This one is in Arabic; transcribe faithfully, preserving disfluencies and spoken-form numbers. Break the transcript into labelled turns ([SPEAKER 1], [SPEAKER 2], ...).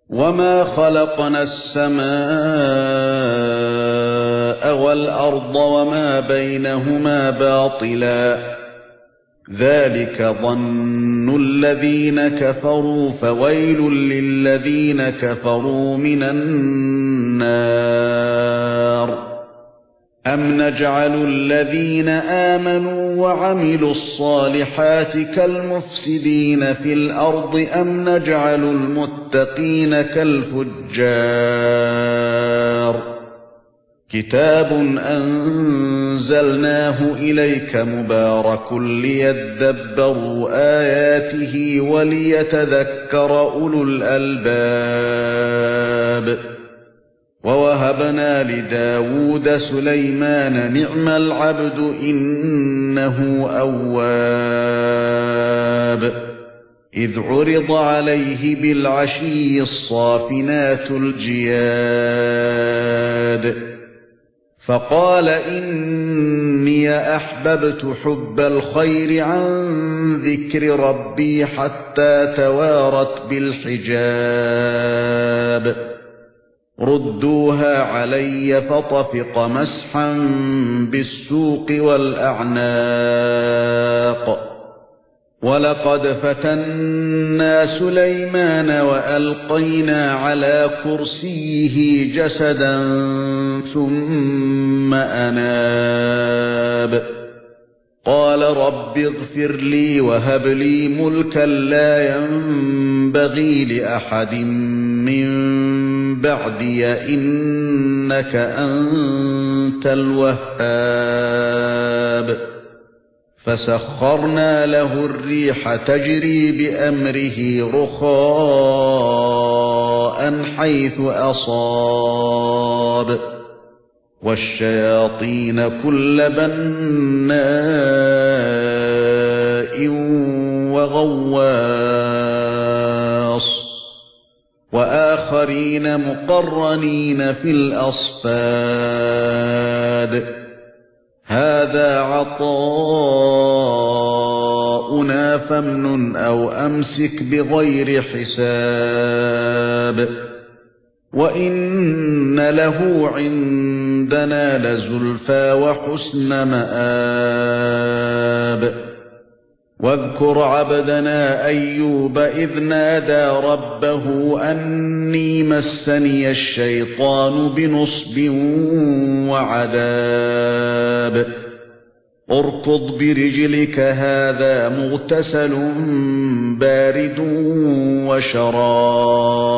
[SPEAKER 1] وَمَا خَلَقْنَا السَّمَاءَ وَالْأَرْضَ وَمَا بَيْنَهُمَا بَاطِلًا ذَلِكَ ظَنُّ الَّذِينَ كَفَرُوا فَوَيْلٌ لِّلَّذِينَ كَفَرُوا مِنَ النَّارِ أَمْ نَجْعَلُ الَّذِينَ آمَنُوا وَعَمِلُوا الصَّالِحَاتِ كَالْمُفْسِدِينَ فِي الْأَرْضِ أَمْ نَجْعَلُ الْمُتَّقِينَ كَالْفُجَّارِ كِتَابٌ أَنزَلْنَاهُ إِلَيْكَ مُبَارَكٌ لِيَدَّبَّرُوا آيَاتِهِ وَلِيَتَذَكَّرَ أُولُو الْأَلْبَابِ وَوَهَبْنَا لِدَاوُودَ سُلَيْمَانَ نِعْمَ الْعَبْدُ إِنَّهُ أَوَّابٌ إِذْ عُرِضَ عَلَيْهِ بِالْعَشِيِّ الصَّافِنَاتُ الْجِيَادُ فَقَالَ إِنِّي أَحْبَبْتُ حُبَّ الْخَيْرِ عَن ذِكْرِ رَبِّي حَتَّى تَوَارَتْ بِالْحِجَابِ رُدُّوهَا عَلَيَّ فَطَفِقَ مَسْحًا بِالسُّوقِ وَالْأَعْنَاقِ وَلَقَدْ فَتَنَّا سُلَيْمَانَ وَأَلْقَيْنَا عَلَى كُرْسِيِّهِ جَسَدًا ثُمَّ أَنَابَ قَالَ رَبِّ اغْفِرْ لِي وَهَبْ لِي مُلْكًا لَّا يَنبَغِي لِأَحَدٍ مِّن بَعْدِي إِنَّكَ أَنتَ الْوَهَّابُ فَسَخَّرْنَا لَهُ الرِّيحَ تَجْرِي بِأَمْرِهِ رُخَاءً حَيْثُ أَصَابَ وَالشَّيَاطِينَ كُلَّ بَنَّاءٍ وَغَوَّاصٍ وَآخَرِينَ مُقَرَّنِينَ فِي الْأَصْفَادِ هَذَا عَطَاؤُنَا فَامْنُنْ أَوْ أَمْسِكْ بِغَيْرِ حِسَابٍ وَإِنَّ لَهُ عِندَنَا لَزُلْفَىٰ وَحُسْنَ مَآبٍ وَاذْكُرْ عَبْدَنَا أَيُّوبَ إِذْ نَادَىٰ رَبَّهُ أَنِّي مَسَّنِيَ الشَّيْطَانُ بِنُصْبٍ وَعَذَابٍ ارْكُضْ بِرِجْلِكَ هَٰذَا مُغْتَسَلٌ بَارِدٌ وَشَرَابٌ